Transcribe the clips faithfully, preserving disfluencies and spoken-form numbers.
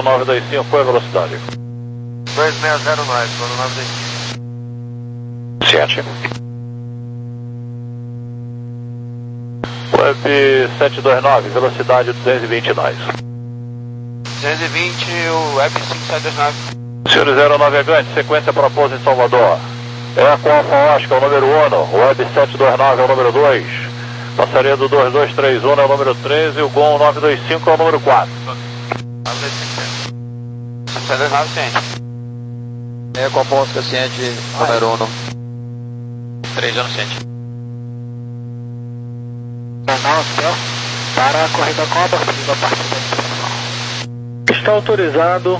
nove dois cinco, qual é a velocidade? dois seis zero nove, zona nove dois cinco. Ciente. Web sete dois nove, velocidade duzentos e vinte nós. duzentos e vinte, o Web cinco sete dois nove. Senhor zero navegante, sequência para pouso em Salvador. É com Alfa Oscar, é o número um, o Web sete dois nove é o número dois. Passaria do dois dois três um é o número treze, o Gol nove dois cinco é o número quatro. nove dois cinco, cinco sete dois nove, ciente. É com Alfa Oscar, ciente, número um. três anos, ciente. Canal céu para a corrida com abortiva a partir da Está autorizado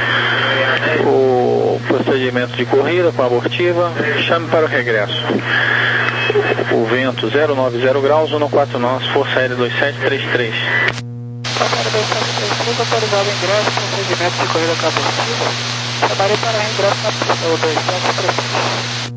o procedimento de corrida com abortiva. Chame para o regresso. O vento zero nove zero graus, um quatro nós, força aérea dois sete três três. Para dois sete três três, autorizado o ingresso, procedimento de corrida com abortiva. Chamarei para reingresso na pista, o dois sete três três.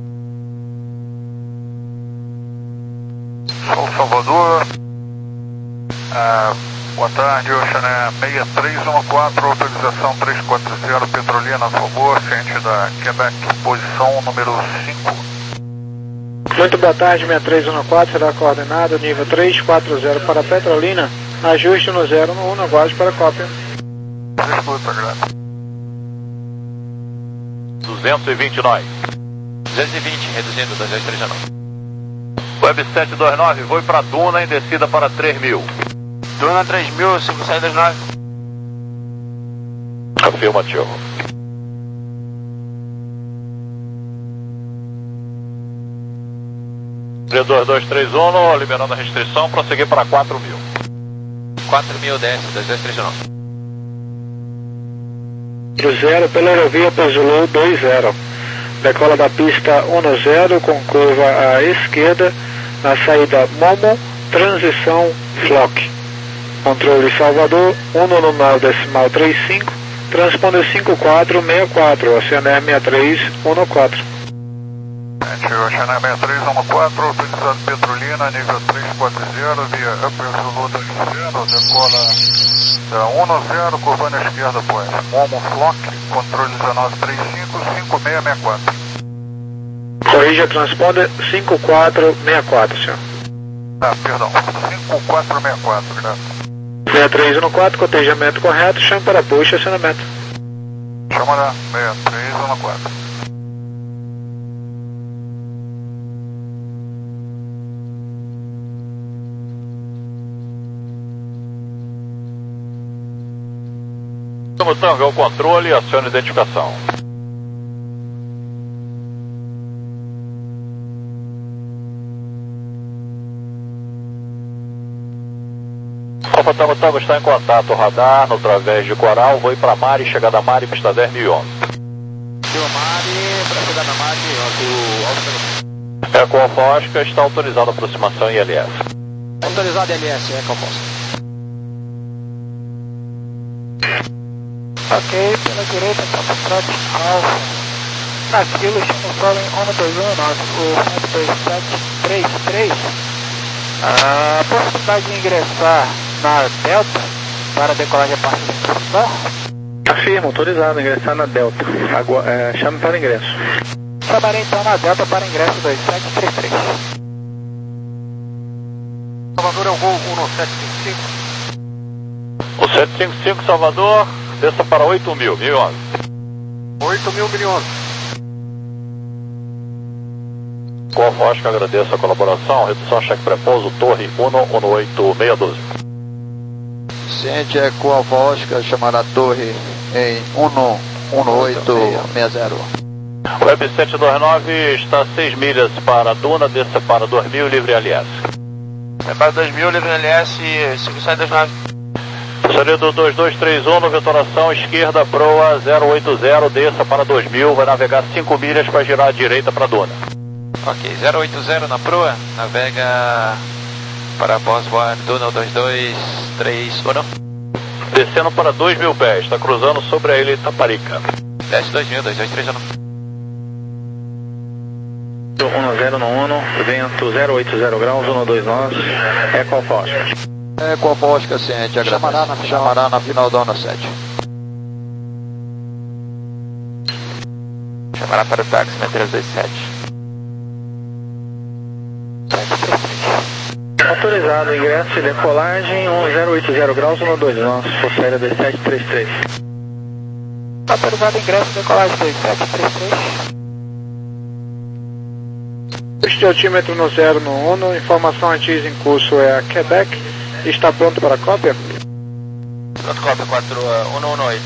Sou Salvador. Ah, boa tarde, Oceané seis três um quatro, autorização três quatro zero, Petrolina, a favor, ciente da Quebec, posição número cinco. Muito boa tarde, seis três um quatro, será coordenado, nível três quatro zero para Petrolina, ajuste no zero no um, aguarde para a cópia. Escuta, graças. duzentos e vinte nós. duzentos e vinte, reduzindo, dois dois três nove. Web sete dois nove, voe para Duna em descida para três mil. Duna três mil, cinco sete dois nove. Afirmativo. dois dois três um, liberando a restrição, prosseguir para quatro mil. quatro mil, desce, dois dois três nove. Cruzeiro pela aerovia para Zulu dois zero. Decola da pista um zero com curva à esquerda, na saída Momo, transição Flock. Controle Salvador, um nominal decimal trinta e cinco, transponder cinco quatro seis quatro, Oceaner seis três um quatro. Gente, Oceané seis três um quatro, autorizado Petrolina, nível três quatro zero, via Upper Zulu dois zero, decola da um zero, curva na esquerda após Momo Flock, controle dezenove trinta e cinco, cinco seis seis quatro. Corrija transponder cinco quatro seis quatro, senhor. Ah, perdão, cinco quatro seis quatro, graças. seis três um quatro, cotejamento correto, chame para push, acionamento. Chama lá, seis três um quatro. Como tango é o controle, acione a identificação. Alfa Tango Tango está em contato, radar no través de Coral, voe para Mari, chegada a Mari, pista dez mil e onze. Deu Mari, para chegar na Mari, o É com Alfa Oscar, está autorizada a aproximação em L S. Autorizado L S, é com Alfa Oscar. Ok, pela direita, Foxtrot Alfa. Naquilo, chama o solo em um dois um nove, o nove dois sete três três. A possibilidade de ingressar na Delta para decolagem a partir da instrução? Afirma, autorizado, ingressar na Delta. Agua, é, chame para ingresso. Chamarei então na Delta para ingresso dois sete três três. Salvador é o Gol um sete cinco cinco. O sete cinco cinco Salvador, desça para oito mil, mil e onze. oito mil, mil e onze. Com Alfa Oscar, agradeço a colaboração, redução cheque prepouso, torre um um oito seis um dois. Ciente é com Alfa Oscar, chamará a torre em um um oito seis zero. Web sete dois nove está a seis milhas para Duna, desça para dois mil, livre L S. É para dois mil, livre L S, cinco sete dois nove. Passaria do dois dois três um, vetoração esquerda, proa zero oito zero, desça para dois mil, vai navegar cinco milhas para girar à direita para Duna. Ok, zero oito zero na proa, navega para Bosworth, Duna dois dois três um. Descendo para dois mil pés, está cruzando sobre a ilha Itaparica. Desce dois mil, dois dois três um. um zero no um, vento zero oito zero graus, um dois nós, é com Alfa Oscar. É com Alfa Oscar, ciente, agradece. Chamará na final, Chamará na final da ONU sete. Chamará para o táxi seis três dois sete. Autorizado, ingresso e decolagem um zero oito zero graus, um dois nós, Força Aérea dois sete três três. Autorizado, ingresso e decolagem dois sete três três. Este altímetro no zero no Uno, informação antes em curso é a Quebec. Está pronto para a cópia? Pronto, cópia quatro um um oito.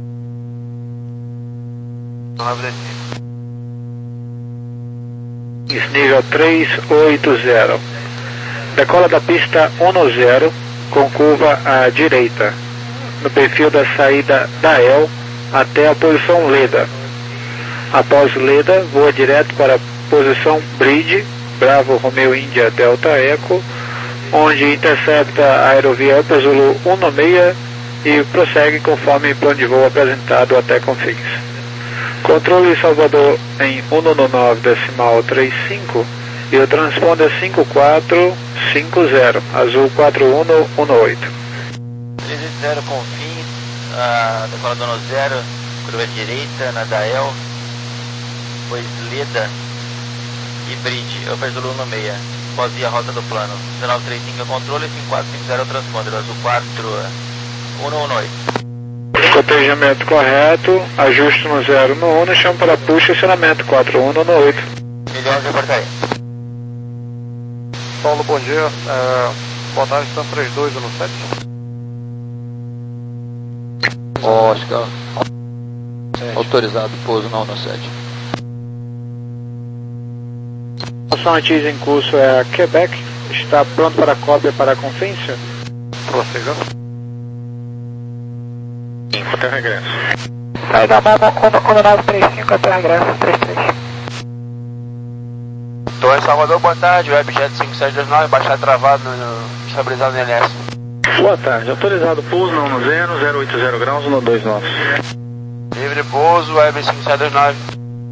Nível três oito zero. Decola da pista um zero com curva à direita, no perfil da saída da E L até a posição Leda. Após Leda, voa direto para a posição Bridge, Bravo Romeo Índia Delta Eco, onde intercepta a aerovia Upper Zulu um seis e prossegue conforme plano de voo apresentado até Confins. Controle Salvador em um nove decimal trinta e cinco e o transponder cinco quatro cinco zero, azul quatro um um oito. três oito zero Confins, uh, decolador no zero, curva direita na Dael, depois Leda e Bridge, Upper Zulu um seis, após ir a rota do plano. dezenove trinta e cinco é controle, cinco quatro cinco zero é o transponder, azul quatro um um oito. Cotejamento correto, ajuste no zero no Uno, chama para push, estacionamento quatro um um oito. Milhões de portaria. Paulo, bom dia. É, boa tarde, estão três dois um sete. Oscar. Autorizado, pouso na um sete. Informação antes em curso é a Quebec. Está pronto para a cópia para a Confins? Prossiga. Até regresso. Saída Momo um nove três cinco até regresso três três. Torre Salvador, boa tarde, Webjet cinco sete dois nove, baixar travado, no, no, estabilizado no L S. Boa tarde, autorizado pouso na um zero, zero oito zero graus, um dois nós. Livre pouso, Web cinco sete dois nove.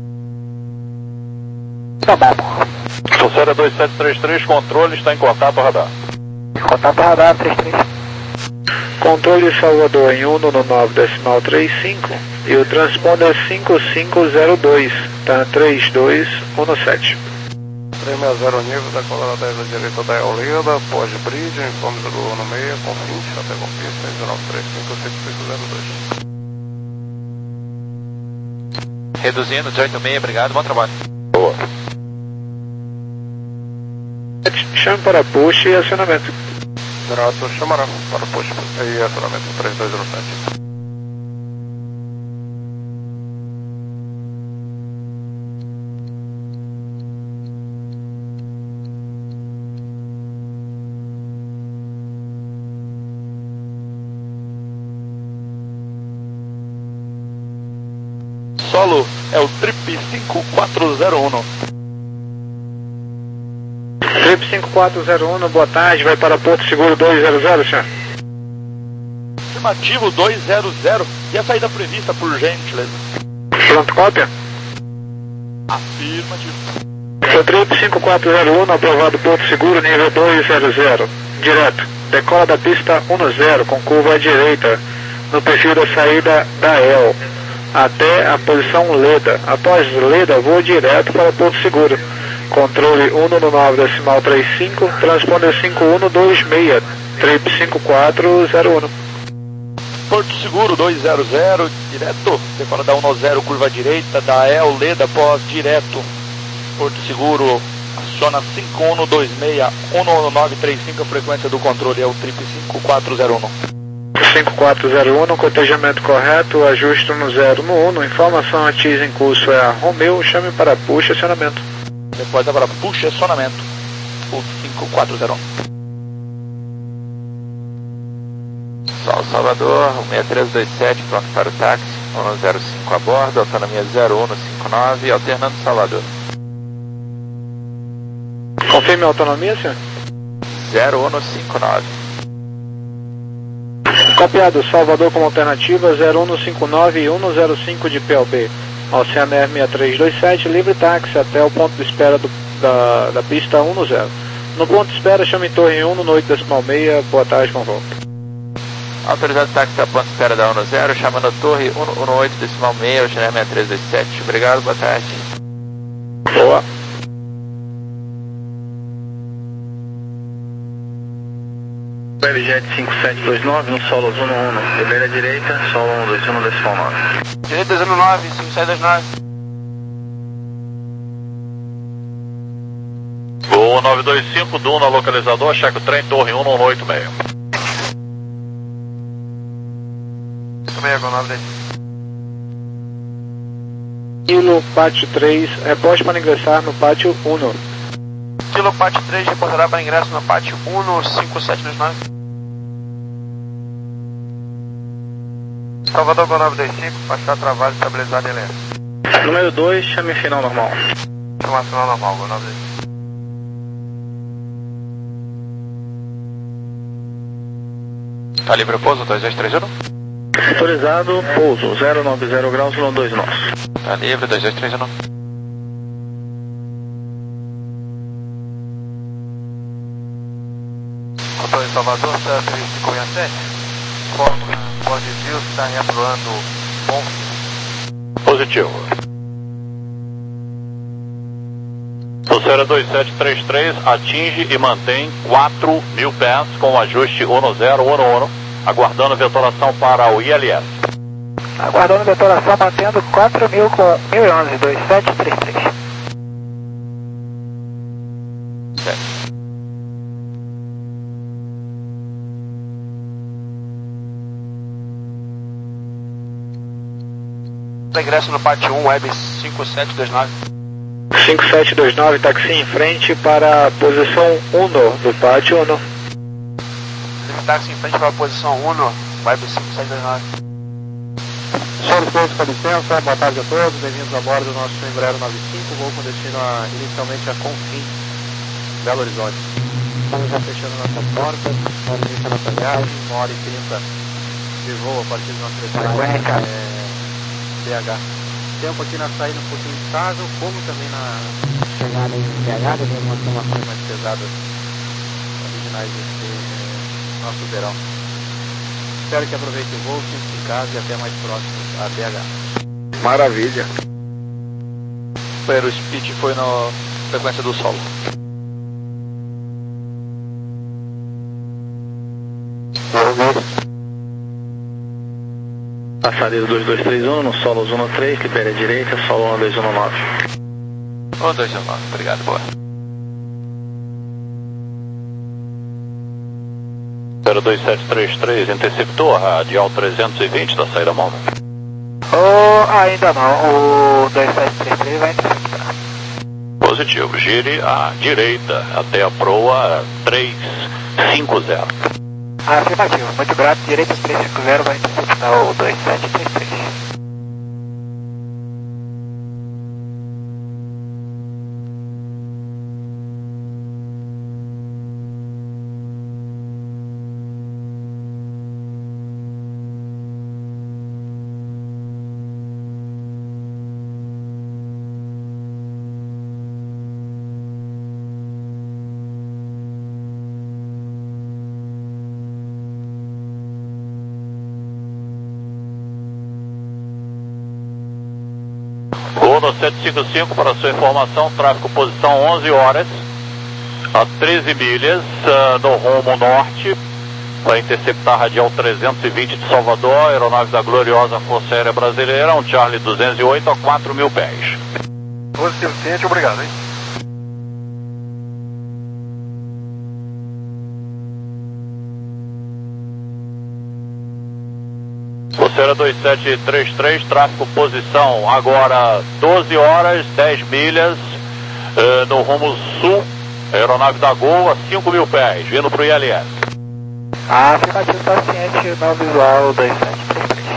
Tá bom. Força Aérea dois sete três três, controle, está em contato radar. Contato radar três três. Controle Salvador em um nove decimal trinta e cinco e o transponder cinco cinco zero dois, tá três dois um sete. três seis zero nível, decolar dez à direita da Eoleda, pós-bridge, informe do um seis, Confins, até Confins, dezenove trinta e cinco, cinco cinco zero dois. Reduzindo, dezoito seis, obrigado, bom trabalho. Boa. Chame para push e acionamento. Grato, chamará para push e acionamento três dois zero sete. Solo é o Trip cinco quatro zero um. Trip cinco quatro zero um, boa tarde, vai para Porto Seguro dois zero zero, senhor. Afirmativo dois zero zero e a saída prevista, por gentileza. Pronto, cópia? Afirmativo. Seu Trip cinco quatro zero um, aprovado Porto Seguro, nível dois zero zero. Direto, decola da pista um zero com curva à direita, no perfil da saída da E L, até a posição Leda. Após Leda, voa direto para Porto Seguro. Controle um nove decimal trinta e cinco, transponder cinco um dois seis, Trip cinco quatro zero um. Porto Seguro dois zero zero, direto, decola da um zero, curva à direita, da E L, Leda, pós, direto. Porto Seguro, aciona cinco um dois seis, um nove três cinco, a frequência do controle é o Trip cinco quatro zero um. cinco quatro zero um, cotejamento correto, ajuste no zero no um, informação antes em curso é a Romeo, chame para push, acionamento. Depois agora puxa acionamento, o cinco quatro zero um. Sol Salvador, seis três dois sete, pronto para o táxi, um zero cinco a bordo, autonomia zero um cinco nove, alternando Salvador. Confirme a autonomia, senhor? zero um cinco nove. Copiado, Salvador como alternativa, zero um cinco nove e um zero cinco de P L B. Oceaner seis três dois sete, livre táxi até o ponto de espera do, da, da pista um zero. No ponto de espera, chame Torre um no oito decimal seis, boa tarde, com volta. Autorizado táxi da ponta espera da um zero, chamando a torre um um oito decimal seis, Oceanar seis três dois sete. Obrigado, boa tarde. Boa. Webjet cinco sete dois nove no solo zona um, libera à direita, solo um dois um decimal nove. Direita dois um nove, cinco sete dois nove. Gol nove dois cinco, Duna, localizador, checa o trem, torre um um oito seis. Isso mesmo, Gol nove dois cinco. Kilo Pátio três, reposte para ingressar no Pátio um. Kilo Pátio três, reportará para ingresso no Pátio um cinco sete dois nove. Salvador, Gol nove dois cinco, faixa travada, estabilizada em lento. Número dois, chame final normal. Chama final normal, Gol nove dois cinco. Tá livre o pouso, dois dois três um? Autorizado, pouso, zero nove zero graus, um dois nós. Tá livre, dois dois três um. Motor em Salvador, serviço de Cunha sete. Forma, Ford View, está retroando bom. Positivo. Pulseira dois sete três três atinge e mantém quatro mil pés com o ajuste um zero um um, aguardando vetoração para o I L S. Aguardando vetoração, mantendo quatro mil com mil e onze, dois sete três três. Ingresso no Pátio um, Web cinco sete dois nove. cinco sete dois nove, táxi em frente para a posição um do Pátio um. Táxi em frente para a posição um, Web cinco sete dois nove. Senhores todos, com licença, boa tarde a todos, bem-vindos a bordo do nosso Embraer nove cinco, voo com destino a, inicialmente a Confim, Belo Horizonte. Estamos já fechando nossas portas, vamos iniciar nossa viagem, uma hora e trinta de voo a partir do nosso destino é, B H. Tempo aqui na saída um pouquinho instável, como também na chegada em B H, devemos umas informações mais pesadas originais desse eh, nosso verão. Espero que aproveite o voo, fique em casa e até mais próximo a B H. Maravilha. O Aerospeed foi na frequência do solo. Passadeiro dois dois três um no solo zona três, libera à direita, solo um dois um nove. um dois um nove, obrigado, boa. zero dois sete três três, interceptou a radial trezentos e vinte da saída Momo. Oh, ainda não, o dois sete três três vai interceptar. Positivo, gire à direita até a proa três cinco zero. Afirmativo, muito grato, direita três cinco zero vai interceptar o dois sete três três. Gol no sete cinco cinco, para sua informação, tráfego posição onze horas, a treze milhas, uh, no rumo norte, para interceptar a radial trezentos e vinte de Salvador, aeronave da gloriosa Força Aérea Brasileira, um Charlie duzentos e oito a quatro mil pés. Positivo, ciente, obrigado, hein? Pulseira dois sete três três, tráfego posição agora doze horas, dez milhas, uh, no rumo sul, aeronave da Gol a cinco mil pés, vindo para o I L S. Afirmativo, está ciente, não visual dois sete três três.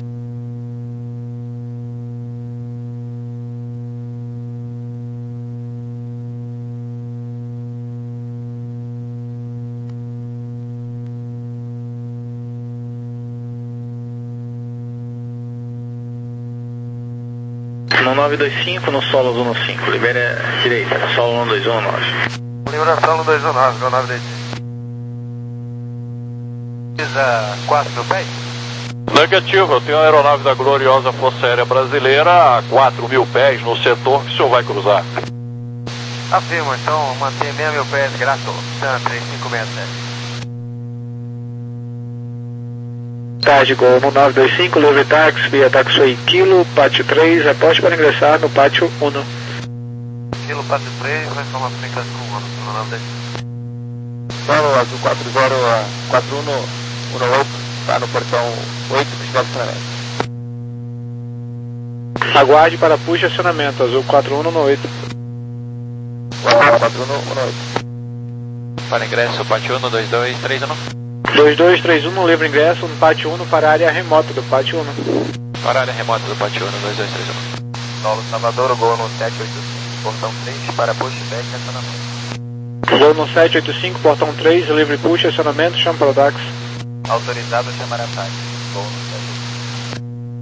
No nove dois cinco, no solo zona cinco, libera à direita, solo um dois um nove. Liberação no dois um nove, Gol nove dois cinco. Precisa quatro mil pés? Negativo, eu tenho a aeronave da gloriosa Força Aérea Brasileira a quatro mil pés no setor que o senhor vai cruzar. Afirmo, então mantenha seis mil pés, graças ao três cinco seis sete. Tarde, Gol no nove dois cinco, livre táxi, via taxiway Kilo, pátio três, aposte para ingressar no pátio um. Kilo, pátio três, vai tomar frente com o no nove dois cinco. Solo azul quatro zero quatro um oito, está no portão oito, para estacionamento. Aguarde para push acionamento, azul quatro um no oito. quatro um no oito. Para ingresso, pátio um, dois dois três um. dois dois três um, livre ingresso no pátio um para a área remota do pátio um. Para a área remota do pátio um, dois dois três um. Solo Salvador, Gol no sete oito cinco, portão três, para pushback e acionamento. Gol no sete oito cinco, portão três, livre push, acionamento, chama para o táxi. Autorizado a chamar a táxi. Gol no sete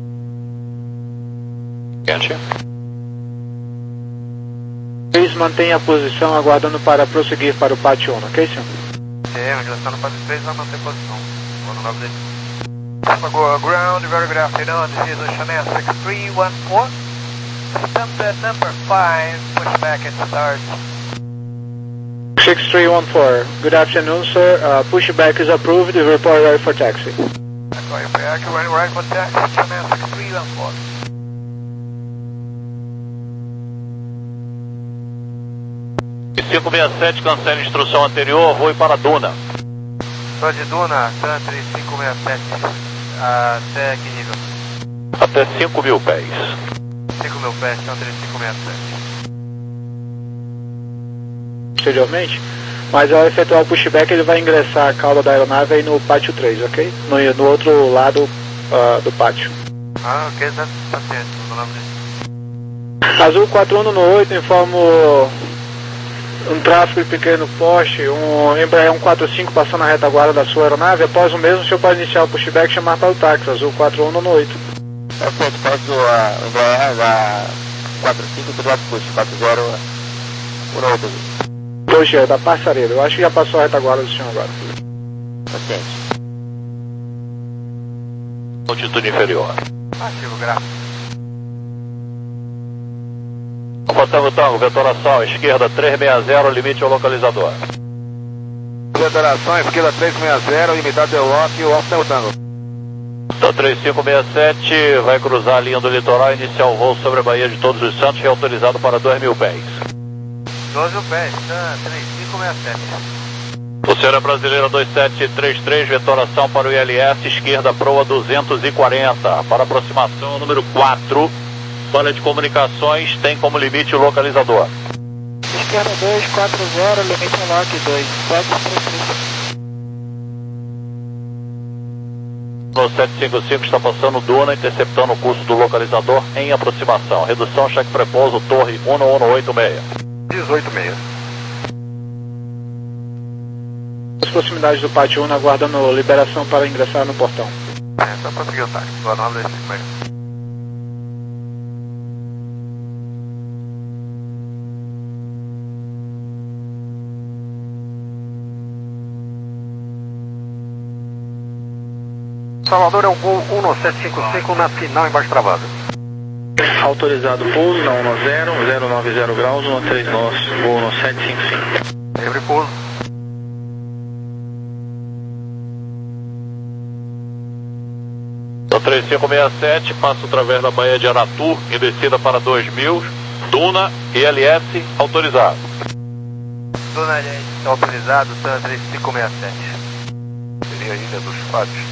oito cinco. Quente. três, mantenha a posição aguardando para prosseguir para o pátio um, ok, senhor? É, já está no pátio três, vai manter posição. Vou no nove dois cinco. Ground, very good afternoon, this is Chanel six three one four. Stamp number five, pushback and start. six three one four, good afternoon, sir. Uh, pushback is approved, report ready for taxi. Going back, running right for taxi, Chanel six three one four. cinco seis sete, cancela a instrução anterior, voe para Duna. Sou de Duna, Tan três cinco seis sete. Até que nível? Até cinco mil pés. cinco mil pés, Tan três cinco seis sete. Posteriormente, mas ao efetuar o pushback ele vai ingressar a cauda da aeronave aí no pátio três, ok? No, no outro lado uh, do pátio. Ah, ok, tá, tá certo, no nome dele. Azul quatro um no oito, informo um tráfego de pequeno porte, um Embraer um quatro cinco passando na retaguarda da sua aeronave. Após o mesmo, o senhor pode iniciar o pushback e chamar para o táxi, Azul quatro um no oito. Perfeito, posso o Embraer a quatro cinco do lado push, quatro zero um oito. Hoje é da Passareira, eu acho que já passou a retaguarda do senhor agora. Paciente. Altitude inferior. Ativo, gráfico. Tango Tango, vetoração, esquerda três seis zero, limite ao localizador. Vetoração, esquerda três seis zero, limitado ao lock, o alto Tango Tango. Então três cinco seis sete, vai cruzar a linha do litoral e iniciar o voo sobre a Baía de Todos os Santos, reautorizado para dois mil pés. doze mil pés, três cinco seis sete. Pulseira Brasileira dois sete três três, vetoração para o I L S, esquerda proa duzentos e quarenta, para aproximação número quatro, falha de comunicações, tem como limite o localizador. Esquerda dois quatro zero, limite ao lock dois sete três três. No sete cinco cinco está passando Duna, interceptando o curso do localizador em aproximação. Redução, cheque prepouso, torre um um oito seis. dezoito seis. As proximidades do pátio um, aguardando liberação para ingressar no portão. É, só prosseguir o táxi, do nove dois cinco seis. Salvador é o Gol um nove sete cinco cinco na final embaixo travado. Autorizado pouso na um zero, zero nove zero graus, um três nós, Gol no sete cinco cinco. Livre pouso. No três cinco seis sete, passo através da Baía de Aratu, em descida para dois mil, Duna, I L S, autorizado. Duna está autorizado, Tan três cinco seis sete. Seria a Ilha dos Fatos.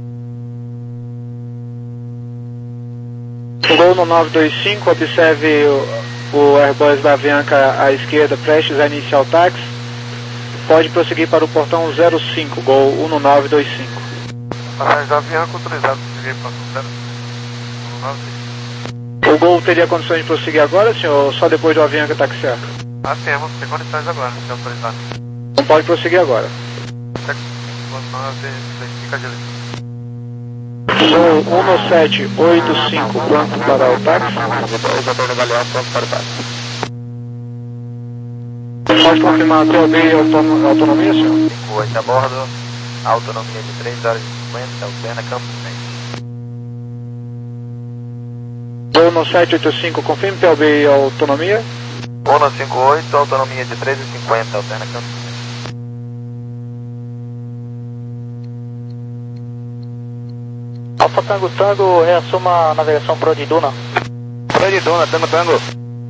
Gol no nove dois cinco, observe o, o Airbus da Avianca à esquerda, prestes a iniciar o táxi. Pode prosseguir para o portão zero cinco, Gol um no nove dois cinco. Passagem da Avianca autorizado, prosseguir para o zero cinco. O Gol teria condições de prosseguir agora, senhor, ou só depois do Avianca taxiar? Ah, temos, tem condições agora, se autorizado. Não pode prosseguir agora. Fica de ali. Gol um sete oito cinco, pronto para o táxi. Retorno Galeão, pronto para o táxi. Pode confirmar a tua B e autonomia, senhor? cinco oito a bordo, autonomia de três horas e cinquenta, alterna Campos Médio. Gol no sete oito cinco, confirme P L B e autonomia. Gol no cinco oito, autonomia de três e cinquenta, alterna Campos Médio. Alfa Tango Tango, reassuma a navegação Pro de Duna. Pro de Duna, Tango Tango.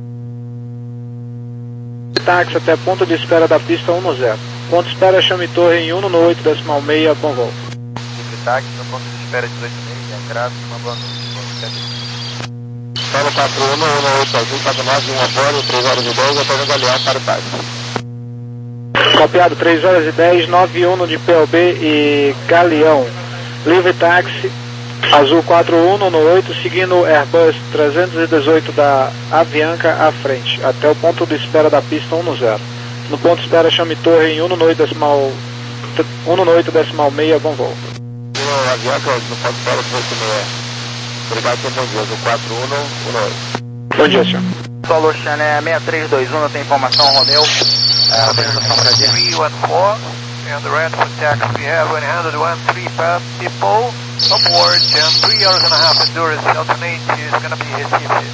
Táxi até ponto de espera da pista um zero. Ponto de espera chame torre em um oito decimal seis, bom voo. Livre táxi, no ponto de espera dezoito e meia, graças, uma boa noite. Solo quatro um, um oito azul, quatro nove, um a bordo, três horas e dez, até Galeão para o táxi. Copiado, três horas e dez, nove um de P L B e Galeão. Livre táxi, azul quatro um, um oito, seguindo Airbus trezentos e dezoito da Avianca à frente, até o ponto de espera da pista um zero. No ponto de espera chame torre em um oito decimal seis, bom voo. Avianca, no ponto de espera dezoito e meia. Obrigado pelo bom dia, azul quatro um, um oito. Bom dia, senhor. Solo Chané seis três dois um, tem informação Romeu. É, autorização Brasília. three one four, and the red for taxi we have one one three people aboard, and three hours and a half endurance alternate is going to be received.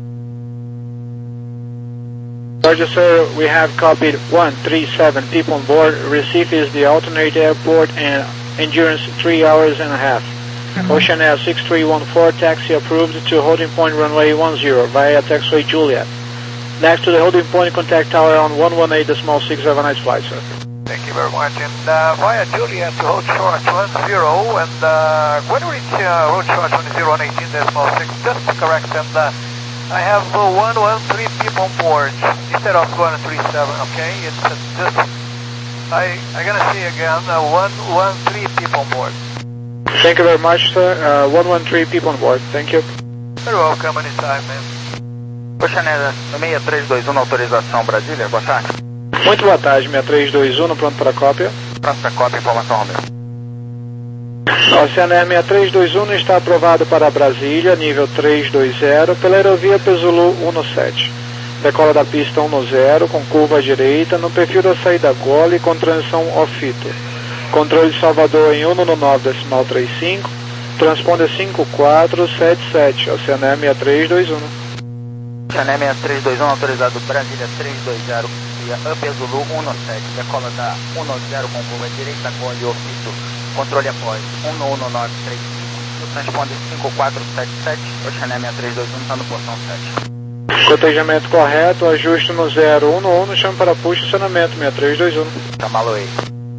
Roger, sir, we have copied one three seven people on board. Receive is the alternate airport and endurance three hours and a half. Ocean Air six three one four, taxi approved to holding point runway one zero via taxiway Juliet. Next to the holding point, contact tower on one one eight decimal six, have a nice flight, sir. Thank you very much. And uh, via Juliet to hold short one zero, and uh, when we reach uh, hold short one zero on eighteen decimal six, just to correct, and uh, I have uh, one one three people on board instead of one three seven, okay? It's uh, just, I, I'm going to say again, uh, one one three people on board. Thank you very much, sir. Uh, one one three people on board. Thank you. Very welcome anytime, man. Oceanésia, seis três dois um, autorização Brasília, boa tarde. Muito boa tarde, seis três dois um, pronto para cópia. Pronto para cópia, informação Romeu. Oceanésia seis três dois um está aprovado para Brasília, nível três dois zero, pela aerovia Pesulu sete. Decola da pista um zero, com curva à direita, no perfil da saída Gole, com transição off-fito. Controle de Salvador em um nove decimal trinta e cinco, transponder cinco quatro sete sete, Oceané seis três dois um. Oceané seis três dois um, autorizado Brasília três dois zero, Up Zulu sete, decola da um zero com curva direita, Gole off-fito, controle após um um nove três cinco, no transponder cinco quatro sete sete, Oceané seis três dois um, está no portão sete. Cotejamento correto, ajuste no zero um um, chame para push, estacionamento seis três dois um. Chamá-lo aí.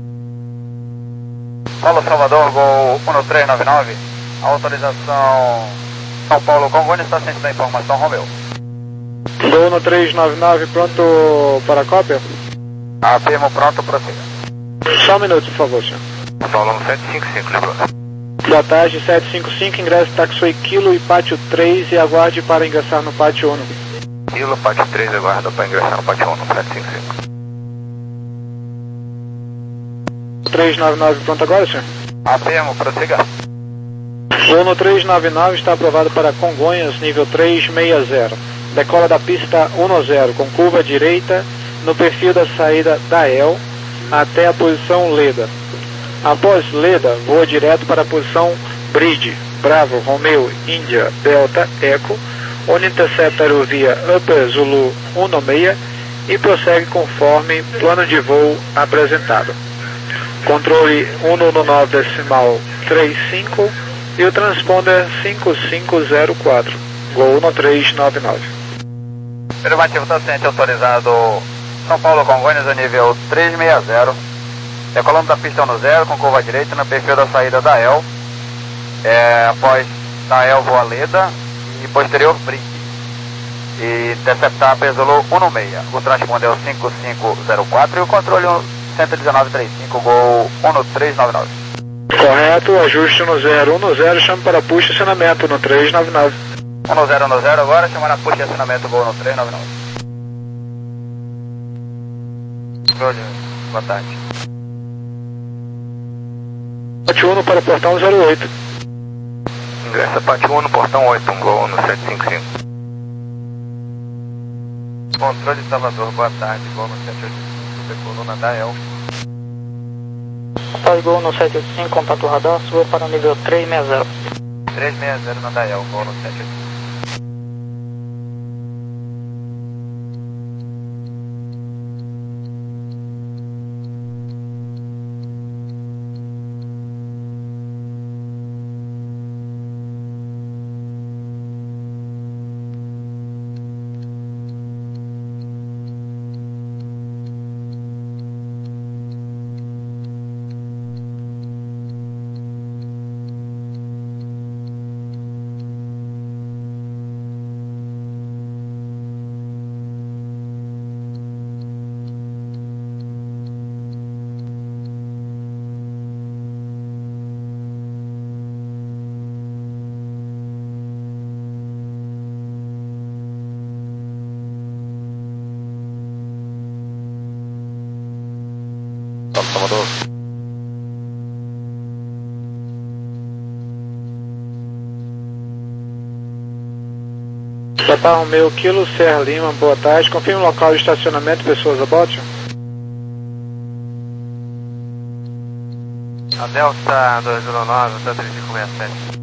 Paulo Salvador, Gol um três nove nove, autorização São Paulo Congonhas, está ciente da informação, Romeu. Gol no três nove nove, pronto para cópia? Afirmo, pronto, prossiga. Só um minuto, por favor, senhor. Paulo sete cinco cinco, lembrou. Boa tarde, sete cinco cinco, ingresse taxiway Kilo e pátio três e aguarde para ingressar no pátio um. Kilo, pátio três, aguarda para ingressar no pátio um, sete cinco cinco. três nove nove, pronto agora, senhor? Afirmo, prossiga. Voo no três nove nove está aprovado para Congonhas, nível três seis zero. Decola da pista um zero, com curva direita, no perfil da saída da E L, até a posição Leda. Após Leda, voa direto para a posição Bridge, Bravo, Romeo, Índia, Delta, Eco, onde intercepta a aerovia Upper Zulu seis e prossegue conforme plano de voo apresentado. Controle um nove decimal trinta e cinco e o transponder cinco cinco zero quatro, Gol no três nove nove. Afirmativo, está ciente, autorizado São Paulo Congonhas a nível três seis zero, decolando da pista um zero com curva direita no perfil da saída da E L, é, após da E L voa Leda e posterior Bridge, e interceptar Pesolo seis. O transponder é o cinco cinco zero quatro e o controle cento e dezenove trinta e cinco, Gol um três nove nove. Correto, ajuste no zero um zero, chame para push, estacionamento no três nove nove. um zero um zero agora, chamar a push e estacionamento, Gol no três nove nove. Boa tarde. Pátio um para portão zero oito. Ingressa Pátio um no portão oito, um Gol no sete cinco cinco. Controle de Salvador, boa tarde, Gol no sete oito cinco, coluna da E L. Sai Gol no sete oito cinco, contato radar, subiu para o nível três seis zero. três seis zero na Dael, Gol no sete oito cinco. Salvador. Total Romeo Kilo, Serra Lima, boa tarde. Confirme o local de estacionamento, pessoas a bordo. A Delta dois zero nove, Delta três cinco seis sete.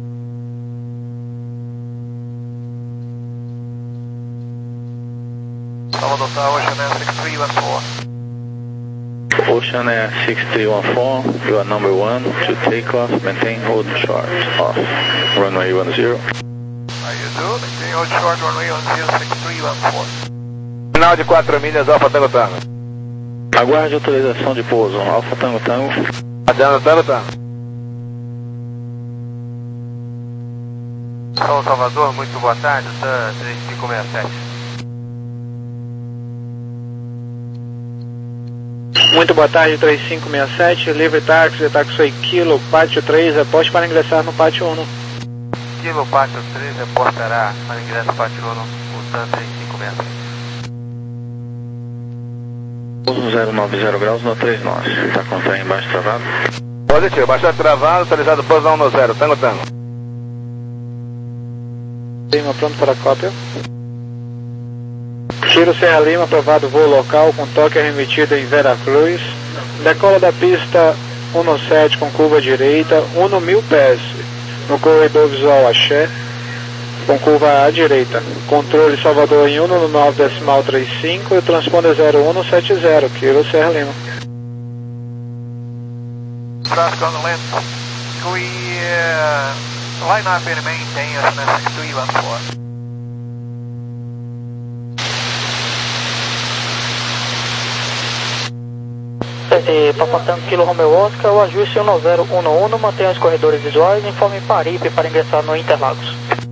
Salvador Tower, Ocean Air six three one four. Ocean Air six three one four, you are number one to take off, maintain hold short, off, runway one zero. How you do? Maintain hold short, runway one zero, six three one four. Final de quatro milhas, Alfa Tango Tango. Aguarde autorização de pouso, Alfa Tango Tango. Adianta Tango Tango. São Salvador, muito boa tarde, Delta três cinco seis sete. Muito boa tarde, três cinco seis sete, livre táxi, táxi Kilo, pátio três, aposte para ingressar no pátio um. Kilo, pátio três, reportará para ingresso no pátio um, Delta três cinco seis sete. Pouso zero nove zero graus no três nove, está com o trem embaixo travado? Positivo, bastante travado, atualizado pouso um no zero, Tango Tango. Lima pronto para a cópia. Tiro Serra Lima, aprovado voo local com toque remetido em Veracruz. Decola da pista um sete com curva direita, um mil pés no corredor visual Axé, com curva à direita. Controle Salvador em um nove decimal trinta e cinco e transponder zero um sete zero, Tiro Serra Lima. Traffic on the left. We uh, line up and maintain Ocean Air six three one four. Papa Tango Kilo Romeo Oscar, o ajuste um zero um um, mantenha os corredores visuais e informe Paripe para ingressar no Interlagos.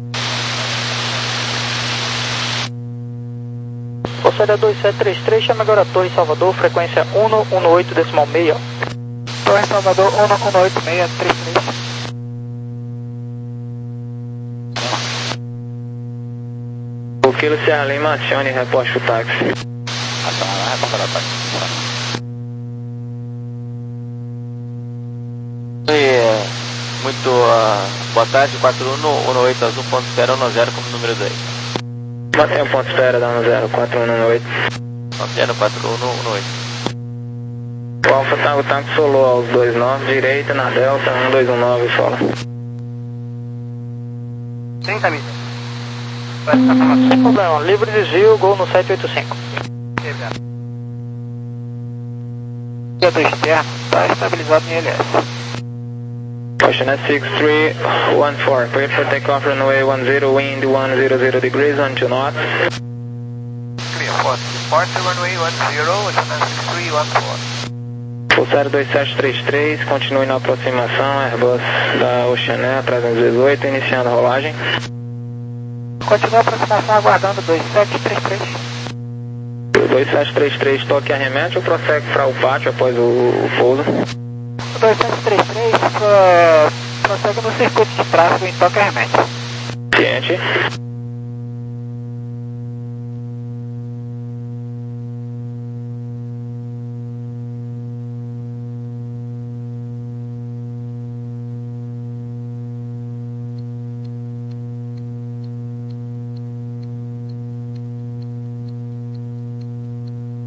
Força dois sete três três, chama agora Torre Salvador, frequência um um oito decimal seis. Torre Salvador um um oito seis três três. O Kilo Serra Lima, acione e reposte o táxi. Acionar, reportar o táxi. Muito uh, boa tarde, quatro um um oito azul, ponto espera um zero como número dois. Mantém o ponto espera, dá um zero, quatro um um oito. Mantendo quatro um um oito. O Alfa Tango Tango solou aos dois nove, direita na Delta, um dois um nove, sola. trinta milhas. Sem problema, livre desvio, Gol no sete oito cinco. Do externo, está estabilizado em L S. Ocean Air six three one four, clear for takeoff, runway one zero, wind one zero zero degrees, on two knots. Clear for departure, runway one zero, Ocean Air six three one four. Pulsar dois sete três três, continue na aproximação, Airbus da Ocean Air trezentos e dezoito, iniciando a rolagem. Continua a aproximação aguardando dois sete três três. dois sete três três, toque arremete ou prossegue para o pátio após o, o pouso? dois sete três três uh, prossegue no circuito de tráfego em toque arremete. Ciente.